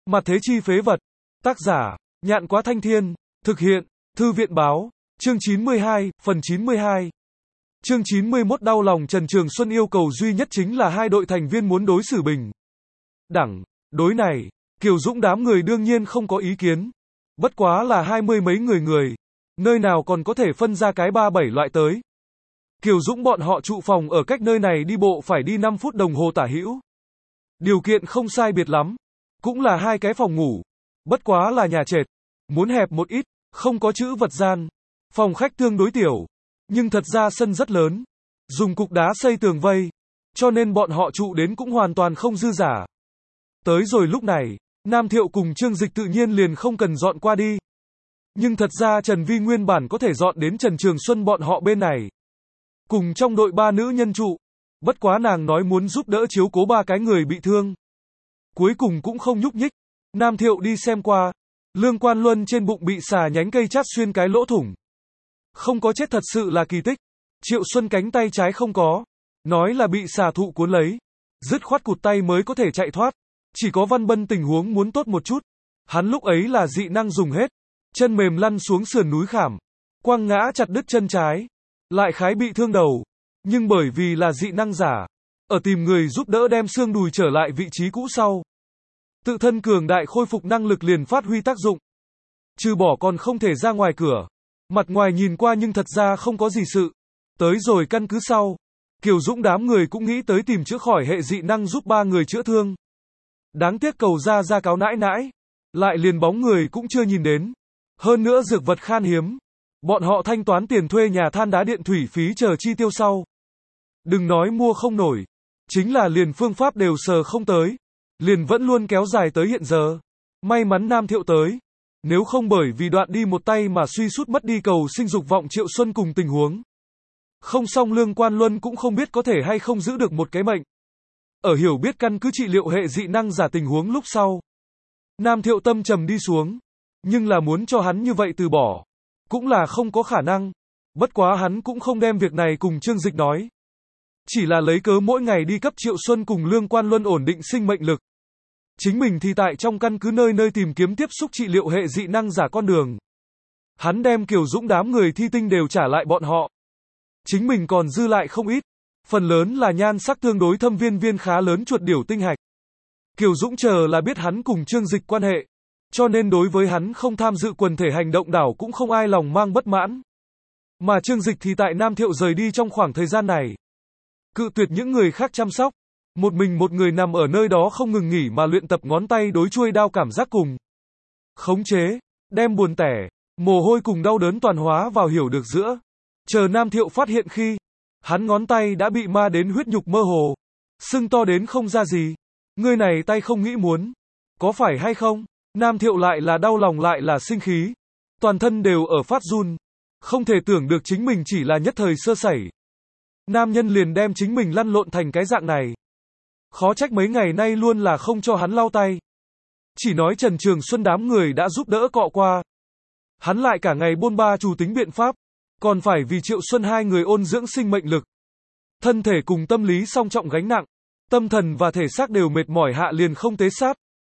Mặt thế chi phế vật. Tác giả, Nhạn Quá Thanh Thiên. Thực hiện, Thư viện Báo. Chương 92, phần 92. Chương 91 đau lòng Trần Trường Xuân yêu cầu duy nhất chính là hai đội thành viên muốn đối xử bình đẳng. Đối này, Kiều Dũng đám người đương nhiên không có ý kiến. Bất quá là 20 mấy người, nơi nào còn có thể phân ra cái 3-7 loại tới. Kiều Dũng bọn họ trụ phòng ở cách nơi này đi bộ phải đi 5 phút đồng hồ tả hữu. Điều kiện không sai biệt lắm, cũng là hai cái phòng ngủ, bất quá là nhà trệt, muốn hẹp một ít, không có chữ vật gian. Phòng khách tương đối tiểu, nhưng thật ra sân rất lớn, dùng cục đá xây tường vây, cho nên bọn họ trụ đến cũng hoàn toàn không dư giả. Tới rồi lúc này, Nam Thiệu cùng Trương Dịch tự nhiên liền không cần dọn qua đi. Nhưng thật ra Trần Vi nguyên bản có thể dọn đến Trần Trường Xuân bọn họ bên này. Cùng trong đội 3 nữ nhân trụ, bất quá nàng nói muốn giúp đỡ chiếu cố 3 cái người bị thương. Cuối cùng cũng không nhúc nhích. Nam Thiệu đi xem qua, Lương Quan Luân trên bụng bị xà nhánh cây chát xuyên cái lỗ thủng. Không có chết thật sự là kỳ tích. Triệu Xuân cánh tay trái không có, nói là bị xà thụ cuốn lấy, dứt khoát cụt tay mới có thể chạy thoát. Chỉ có Văn Bân tình huống muốn tốt một chút. Hắn lúc ấy là dị năng dùng hết, chân mềm lăn xuống sườn núi khảm, quăng ngã chặt đứt chân trái, lại khái bị thương đầu. Nhưng bởi vì là dị năng giả, ở tìm người giúp đỡ đem xương đùi trở lại vị trí cũ sau, tự thân cường đại khôi phục năng lực liền phát huy tác dụng. Trừ bỏ còn không thể ra ngoài cửa, mặt ngoài nhìn qua nhưng thật ra không có gì sự. Tới rồi căn cứ sau, Kiều Dũng đám người cũng nghĩ tới tìm chữa khỏi hệ dị năng giúp 3 người chữa thương. Đáng tiếc cầu ra cáo nãi nãi, lại liền bóng người cũng chưa nhìn đến. Hơn nữa dược vật khan hiếm, bọn họ thanh toán tiền thuê nhà than đá điện thủy phí chờ chi tiêu sau. Đừng nói mua không nổi, chính là liền phương pháp đều sờ không tới, liền vẫn luôn kéo dài tới hiện giờ. May mắn Nam Thiệu tới, nếu không bởi vì đoạn đi một tay mà suy sút mất đi cầu sinh dục vọng Triệu Xuân cùng tình huống. Không xong Lương Quan Luân cũng không biết có thể hay không giữ được một cái mệnh. Ở hiểu biết căn cứ trị liệu hệ dị năng giả tình huống lúc sau, Nam Thiệu tâm trầm đi xuống, nhưng là muốn cho hắn như vậy từ bỏ, cũng là không có khả năng. Bất quá hắn cũng không đem việc này cùng Trương Dịch nói, chỉ là lấy cớ mỗi ngày đi cấp Triệu Xuân cùng Lương Quan Luân ổn định sinh mệnh lực. Chính mình thì tại trong căn cứ nơi nơi tìm kiếm tiếp xúc trị liệu hệ dị năng giả con đường. Hắn đem Kiều Dũng đám người thi tinh đều trả lại bọn họ. Chính mình còn dư lại không ít, phần lớn là nhan sắc tương đối thâm viên khá lớn chuột điểu tinh hạch. Kiều Dũng chờ là biết hắn cùng Trương Dịch quan hệ, cho nên đối với hắn không tham dự quần thể hành động đảo cũng không ai lòng mang bất mãn. Mà Trương Dịch thì tại Nam Thiệu rời đi trong khoảng thời gian này, cự tuyệt những người khác chăm sóc, một mình một người nằm ở nơi đó không ngừng nghỉ mà luyện tập ngón tay đối chuôi đao cảm giác cùng khống chế, đem buồn tẻ, mồ hôi cùng đau đớn toàn hóa vào hiểu được giữa. Chờ Nam Thiệu phát hiện khi, hắn ngón tay đã bị ma đến huyết nhục mơ hồ, sưng to đến không ra gì. Người này tay không nghĩ muốn, có phải hay không? Nam Thiệu lại là đau lòng lại là sinh khí, toàn thân đều ở phát run, không thể tưởng được chính mình chỉ là nhất thời sơ sẩy. Nam nhân liền đem chính mình lăn lộn thành cái dạng này. Khó trách mấy ngày nay luôn là không cho hắn lau tay. Chỉ nói Trần Trường Xuân đám người đã giúp đỡ cọ qua. Hắn lại cả ngày bôn ba chủ tính biện pháp, còn phải vì Triệu Xuân hai người ôn dưỡng sinh mệnh lực. Thân thể cùng tâm lý song trọng gánh nặng, tâm thần và thể xác đều mệt mỏi hạ liền không tế sát.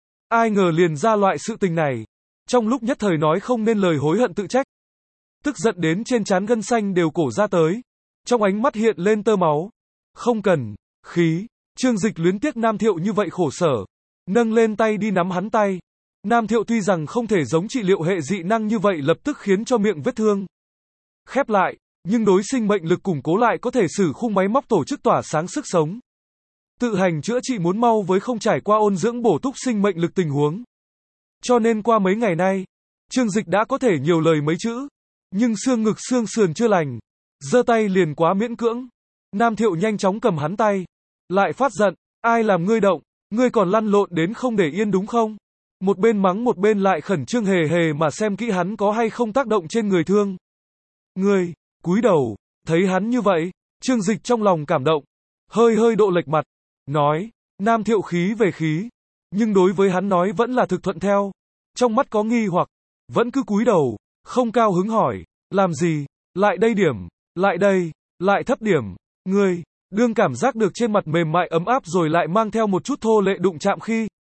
Ai ngờ liền ra loại sự tình này, trong lúc nhất thời nói không nên lời hối hận tự trách. Tức giận đến trên trán gân xanh đều cổ ra tới, trong ánh mắt hiện lên tơ máu. Không cần, khí. Trương Dịch luyến tiếc Nam Thiệu như vậy khổ sở, nâng lên tay đi nắm hắn tay. Nam Thiệu tuy rằng không thể giống trị liệu hệ dị năng như vậy lập tức khiến cho miệng vết thương khép lại, nhưng đối sinh mệnh lực củng cố lại có thể sử khung máy móc tổ chức tỏa sáng sức sống. Tự hành chữa trị muốn mau với không trải qua ôn dưỡng bổ túc sinh mệnh lực tình huống. Cho nên qua mấy ngày nay, Trương Dịch đã có thể nhiều lời mấy chữ, nhưng xương ngực xương sườn chưa lành, giơ tay liền quá miễn cưỡng. Nam Thiệu nhanh chóng cầm hắn tay, lại phát giận, ai làm ngươi động, ngươi còn lăn lộn đến không để yên đúng không? Một bên mắng một bên lại khẩn trương hề hề mà xem kỹ hắn có hay không tác động trên người thương. Ngươi, cúi đầu, thấy hắn như vậy, Trương Dịch trong lòng cảm động, hơi độ lệch mặt, nói, Nam Thiệu khí về khí, nhưng đối với hắn nói vẫn là thực thuận theo, trong mắt có nghi hoặc, vẫn cứ cúi đầu, không cao hứng hỏi, làm gì, lại đây điểm, lại đây, lại thấp điểm, ngươi, đương cảm giác được trên mặt mềm mại ấm áp rồi lại mang theo một chút thô lệ đụng chạm khi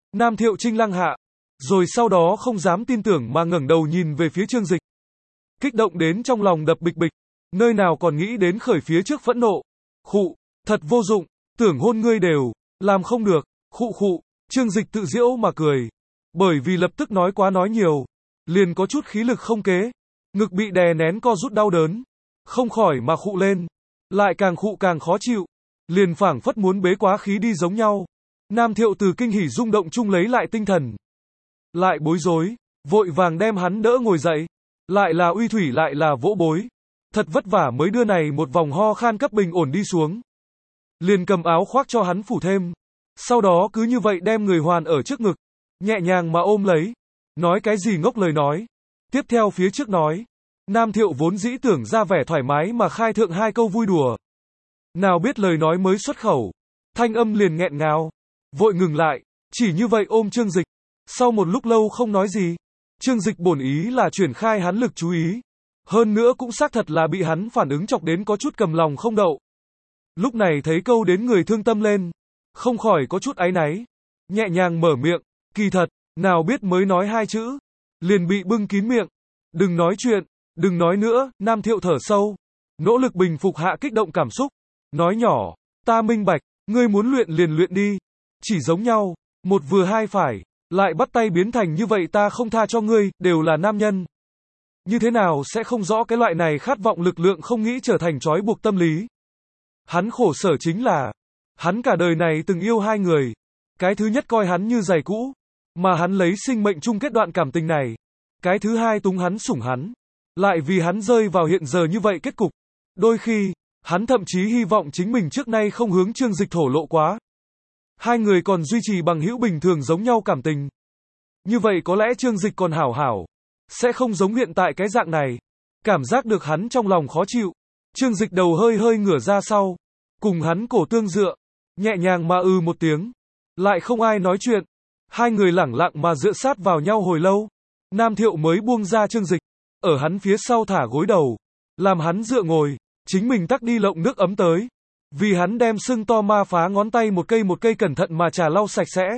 Nam Thiệu Trinh lăng hạ, rồi sau đó không dám tin tưởng mà ngẩng đầu nhìn về phía Trương Dịch. Kích động đến trong lòng đập bịch bịch, nơi nào còn nghĩ đến khởi phía trước phẫn nộ. Khụ, thật vô dụng, tưởng hôn ngươi đều, làm không được, khụ khụ, Trương Dịch tự giễu mà cười. Bởi vì lập tức nói quá nói nhiều, liền có chút khí lực không kế, ngực bị đè nén co rút đau đớn, không khỏi mà khụ lên, lại càng khụ càng khó chịu, liền phảng phất muốn bế quá khí đi giống nhau. Nam Thiệu từ kinh hỉ rung động chung lấy lại tinh thần, lại bối rối, vội vàng đem hắn đỡ ngồi dậy, lại là uy thủy lại là vỗ bối, thật vất vả mới đưa này một vòng ho khan cấp bình ổn đi xuống. Liền cầm áo khoác cho hắn phủ thêm, sau đó cứ như vậy đem người hoàn ở trước ngực, nhẹ nhàng mà ôm lấy, nói cái gì ngốc lời nói. Tiếp theo phía trước nói, Nam Thiệu vốn dĩ tưởng ra vẻ thoải mái mà khai thượng hai câu vui đùa. Nào biết lời nói mới xuất khẩu, thanh âm liền nghẹn ngào, vội ngừng lại, chỉ như vậy ôm Trương Dịch. Sau một lúc lâu không nói gì, Trương Dịch bổn ý là chuyển khai hắn lực chú ý, hơn nữa cũng xác thật là bị hắn phản ứng chọc đến có chút cầm lòng không đậu. Lúc này thấy câu đến người thương tâm lên, không khỏi có chút áy náy, nhẹ nhàng mở miệng, kỳ thật, nào biết mới nói hai chữ, liền bị bưng kín miệng. Đừng nói chuyện, đừng nói nữa. Nam Thiệu thở sâu, nỗ lực bình phục hạ kích động cảm xúc, nói nhỏ, ta minh bạch, ngươi muốn luyện liền luyện đi, chỉ giống nhau, một vừa hai phải, lại bắt tay biến thành như vậy ta không tha cho ngươi, đều là nam nhân. Như thế nào sẽ không rõ cái loại này khát vọng lực lượng không nghĩ trở thành trói buộc tâm lý. Hắn khổ sở chính là, hắn cả đời này từng yêu hai người, cái thứ nhất coi hắn như giày cũ, mà hắn lấy sinh mệnh chung kết đoạn cảm tình này. Cái thứ hai túng hắn sủng hắn, lại vì hắn rơi vào hiện giờ như vậy kết cục. Đôi khi, hắn thậm chí hy vọng chính mình trước nay không hướng Trương Dịch thổ lộ quá. Hai người còn duy trì bằng hữu bình thường giống nhau cảm tình. Như vậy có lẽ Trương Dịch còn hảo hảo, sẽ không giống hiện tại cái dạng này. Cảm giác được hắn trong lòng khó chịu, Trương Dịch đầu hơi hơi ngửa ra sau, cùng hắn cổ tương dựa, nhẹ nhàng mà một tiếng. Lại không ai nói chuyện, hai người lẳng lặng mà dựa sát vào nhau hồi lâu. Nam Thiệu mới buông ra Trương Dịch, ở hắn phía sau thả gối đầu, làm hắn dựa ngồi, chính mình tắc đi lộng nước ấm tới. Vì hắn đem sưng to ma phá ngón tay một cây cẩn thận mà trà lau sạch sẽ.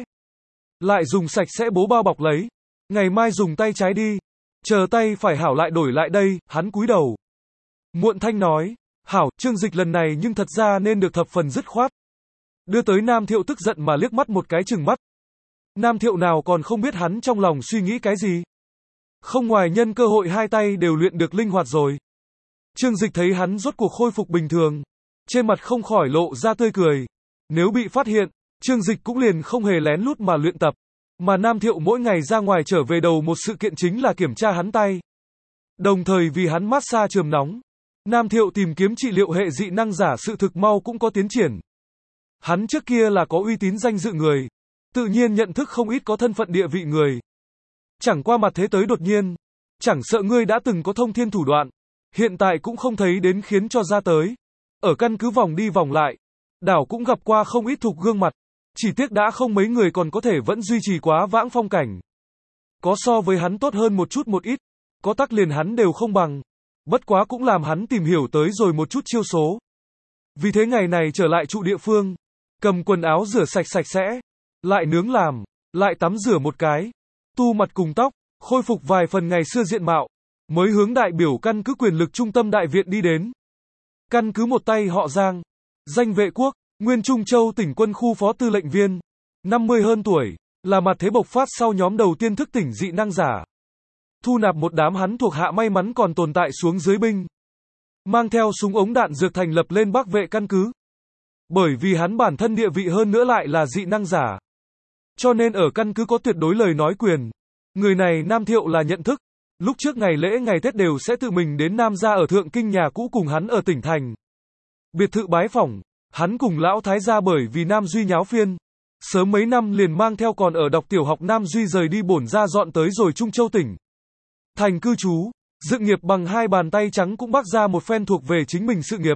Lại dùng sạch sẽ bố bao bọc lấy. Ngày mai dùng tay trái đi. Chờ tay phải hảo lại đổi lại đây, hắn cúi đầu. Muộn thanh nói, hảo, Trương Dịch lần này nhưng thật ra nên được thập phần dứt khoát. Đưa tới Nam Thiệu tức giận mà liếc mắt một cái chừng mắt. Nam Thiệu nào còn không biết hắn trong lòng suy nghĩ cái gì. Không ngoài nhân cơ hội hai tay đều luyện được linh hoạt rồi. Trương Dịch thấy hắn rốt cuộc khôi phục bình thường, trên mặt không khỏi lộ ra tươi cười. Nếu bị phát hiện, Trương Dịch cũng liền không hề lén lút mà luyện tập. Mà Nam Thiệu mỗi ngày ra ngoài trở về đầu một sự kiện chính là kiểm tra hắn tay. Đồng thời vì hắn massage chườm nóng, Nam Thiệu tìm kiếm trị liệu hệ dị năng giả sự thực mau cũng có tiến triển. Hắn trước kia là có uy tín danh dự người, tự nhiên nhận thức không ít có thân phận địa vị người. Chẳng qua mặt thế tới đột nhiên, chẳng sợ ngươi đã từng có thông thiên thủ đoạn, hiện tại cũng không thấy đến khiến cho ra tới. Ở căn cứ vòng đi vòng lại, đảo cũng gặp qua không ít thục gương mặt, chỉ tiếc đã không mấy người còn có thể vẫn duy trì quá vãng phong cảnh. Có so với hắn tốt hơn một ít, có tắc liền hắn đều không bằng, bất quá cũng làm hắn tìm hiểu tới rồi một chút chiêu số. Vì thế ngày này trở lại trụ địa phương, cầm quần áo rửa sạch sạch sẽ, lại nướng làm, lại tắm rửa một cái, tu mặt cùng tóc, khôi phục vài phần ngày xưa diện mạo, mới hướng đại biểu căn cứ quyền lực trung tâm đại viện đi đến. Căn cứ một tay họ Giang, danh vệ quốc, nguyên Trung Châu tỉnh quân khu phó tư lệnh viên, 50 hơn tuổi, là mặt thế bộc phát sau nhóm đầu tiên thức tỉnh dị năng giả. Thu nạp một đám hắn thuộc hạ may mắn còn tồn tại xuống dưới binh. Mang theo súng ống đạn dược thành lập lên Bắc vệ căn cứ. Bởi vì hắn bản thân địa vị hơn nữa lại là dị năng giả, cho nên ở căn cứ có tuyệt đối lời nói quyền. Người này Nam Thiệu là nhận thức. Lúc trước ngày lễ ngày Tết đều sẽ tự mình đến Nam gia ở Thượng Kinh nhà cũ cùng hắn ở tỉnh thành. Biệt thự bái phỏng, hắn cùng lão thái gia bởi vì Nam Duy nháo phiên. Sớm mấy năm liền mang theo còn ở đọc tiểu học Nam Duy rời đi bổn ra dọn tới rồi Trung Châu tỉnh thành cư trú, dựng nghiệp bằng hai bàn tay trắng cũng bắc ra một phen thuộc về chính mình sự nghiệp.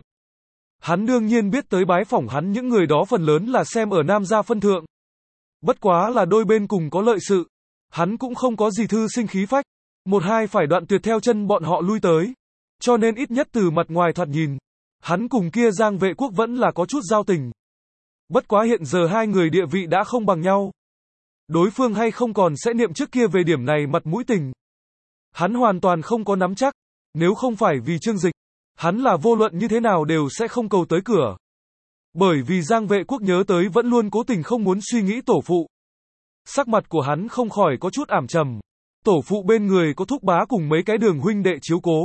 Hắn đương nhiên biết tới bái phỏng hắn những người đó phần lớn là xem ở Nam gia phân thượng. Bất quá là đôi bên cùng có lợi sự, hắn cũng không có gì thư sinh khí phách, một hai phải đoạn tuyệt theo chân bọn họ lui tới. Cho nên ít nhất từ mặt ngoài thoạt nhìn, hắn cùng kia Giang vệ quốc vẫn là có chút giao tình. Bất quá hiện giờ hai người địa vị đã không bằng nhau. đối phương hay không còn sẽ niệm trước kia về điểm này mặt mũi tình. Hắn hoàn toàn không có nắm chắc, nếu không phải vì Trương Dịch, hắn là vô luận như thế nào đều sẽ không cầu tới cửa. Bởi vì Giang Vệ Quốc nhớ tới vẫn luôn cố tình không muốn suy nghĩ tổ phụ. Sắc mặt của hắn không khỏi có chút ảm trầm. Tổ phụ bên người có thúc bá cùng mấy cái đường huynh đệ chiếu cố.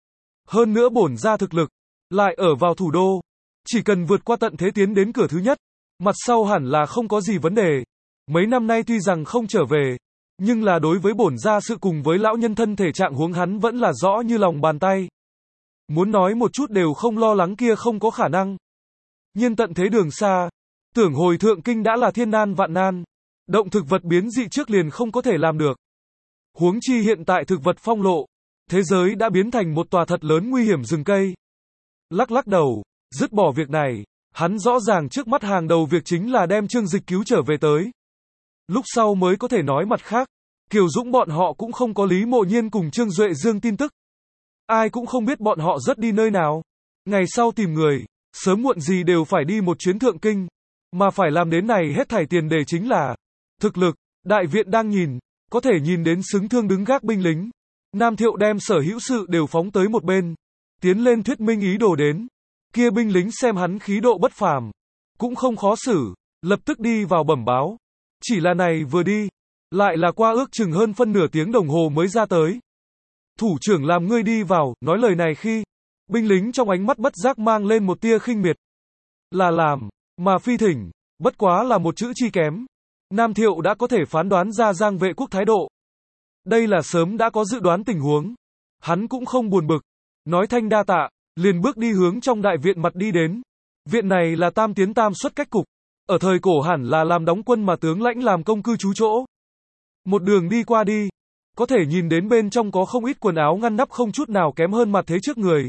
Hơn nữa bổn ra thực lực, lại ở vào thủ đô. Chỉ cần vượt qua tận thế tiến đến cửa thứ nhất, mặt sau hẳn là không có gì vấn đề. Mấy năm nay tuy rằng không trở về, nhưng là đối với bổn ra sự cùng với lão nhân thân thể trạng huống hắn vẫn là rõ như lòng bàn tay. Muốn nói một chút đều không lo lắng kia không có khả năng. Nhưng tận thế đường xa, tưởng hồi thượng kinh đã là thiên nan vạn nan. Động thực vật biến dị trước liền không có thể làm được. Huống chi hiện tại thực vật phong lộ, thế giới đã biến thành một tòa thật lớn nguy hiểm rừng cây. Lắc lắc đầu, dứt bỏ việc này, hắn rõ ràng trước mắt hàng đầu việc chính là đem Trương Dịch cứu trở về tới. Lúc sau mới có thể nói mặt khác, Kiều Dũng bọn họ cũng không có Lý Mộ Nhiên cùng Trương Duệ Dương tin tức. Ai cũng không biết bọn họ rất đi nơi nào. Ngày sau tìm người, sớm muộn gì đều phải đi một chuyến thượng kinh. Mà phải làm đến này hết thảy tiền đề chính là thực lực, đại viện đang nhìn, có thể nhìn đến xứng thương đứng gác binh lính. Nam Thiệu đem sở hữu sự đều phóng tới một bên, tiến lên thuyết minh ý đồ đến. Kia binh lính xem hắn khí độ bất phàm, cũng không khó xử, lập tức đi vào bẩm báo. Chỉ là này vừa đi, lại là qua ước chừng hơn phân nửa tiếng đồng hồ mới ra tới. Thủ trưởng làm ngươi đi vào, nói lời này khi, binh lính trong ánh mắt bất giác mang lên một tia khinh miệt. Là làm, mà phi thỉnh, bất quá là một chữ chi kém. Nam Thiệu đã có thể phán đoán ra Giang Vệ Quốc thái độ. Đây là sớm đã có dự đoán tình huống. Hắn cũng không buồn bực, nói thanh đa tạ, liền bước đi hướng trong đại viện mặt đi đến. Viện này là tam tiến tam xuất cách cục. Ở thời cổ hẳn là làm đóng quân mà tướng lãnh làm công cư trú chỗ. Một đường đi qua đi, có thể nhìn đến bên trong có không ít quần áo ngăn nắp không chút nào kém hơn mặt thế trước người.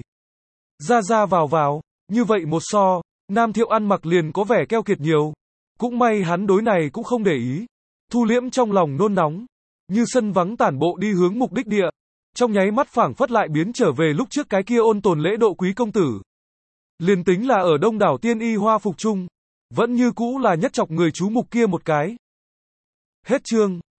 Ra ra vào vào, như vậy một so, Nam Thiệu ăn mặc liền có vẻ keo kiệt nhiều. Cũng may hắn đối này cũng không để ý. Thu liễm trong lòng nôn nóng, như sân vắng tản bộ đi hướng mục đích địa. Trong nháy mắt phảng phất lại biến trở về lúc trước cái kia ôn tồn lễ độ quý công tử. Liền tính là ở đông đảo tiên y hoa phục chung, vẫn như cũ là nhất chọc người chú mục kia một cái. Hết chương.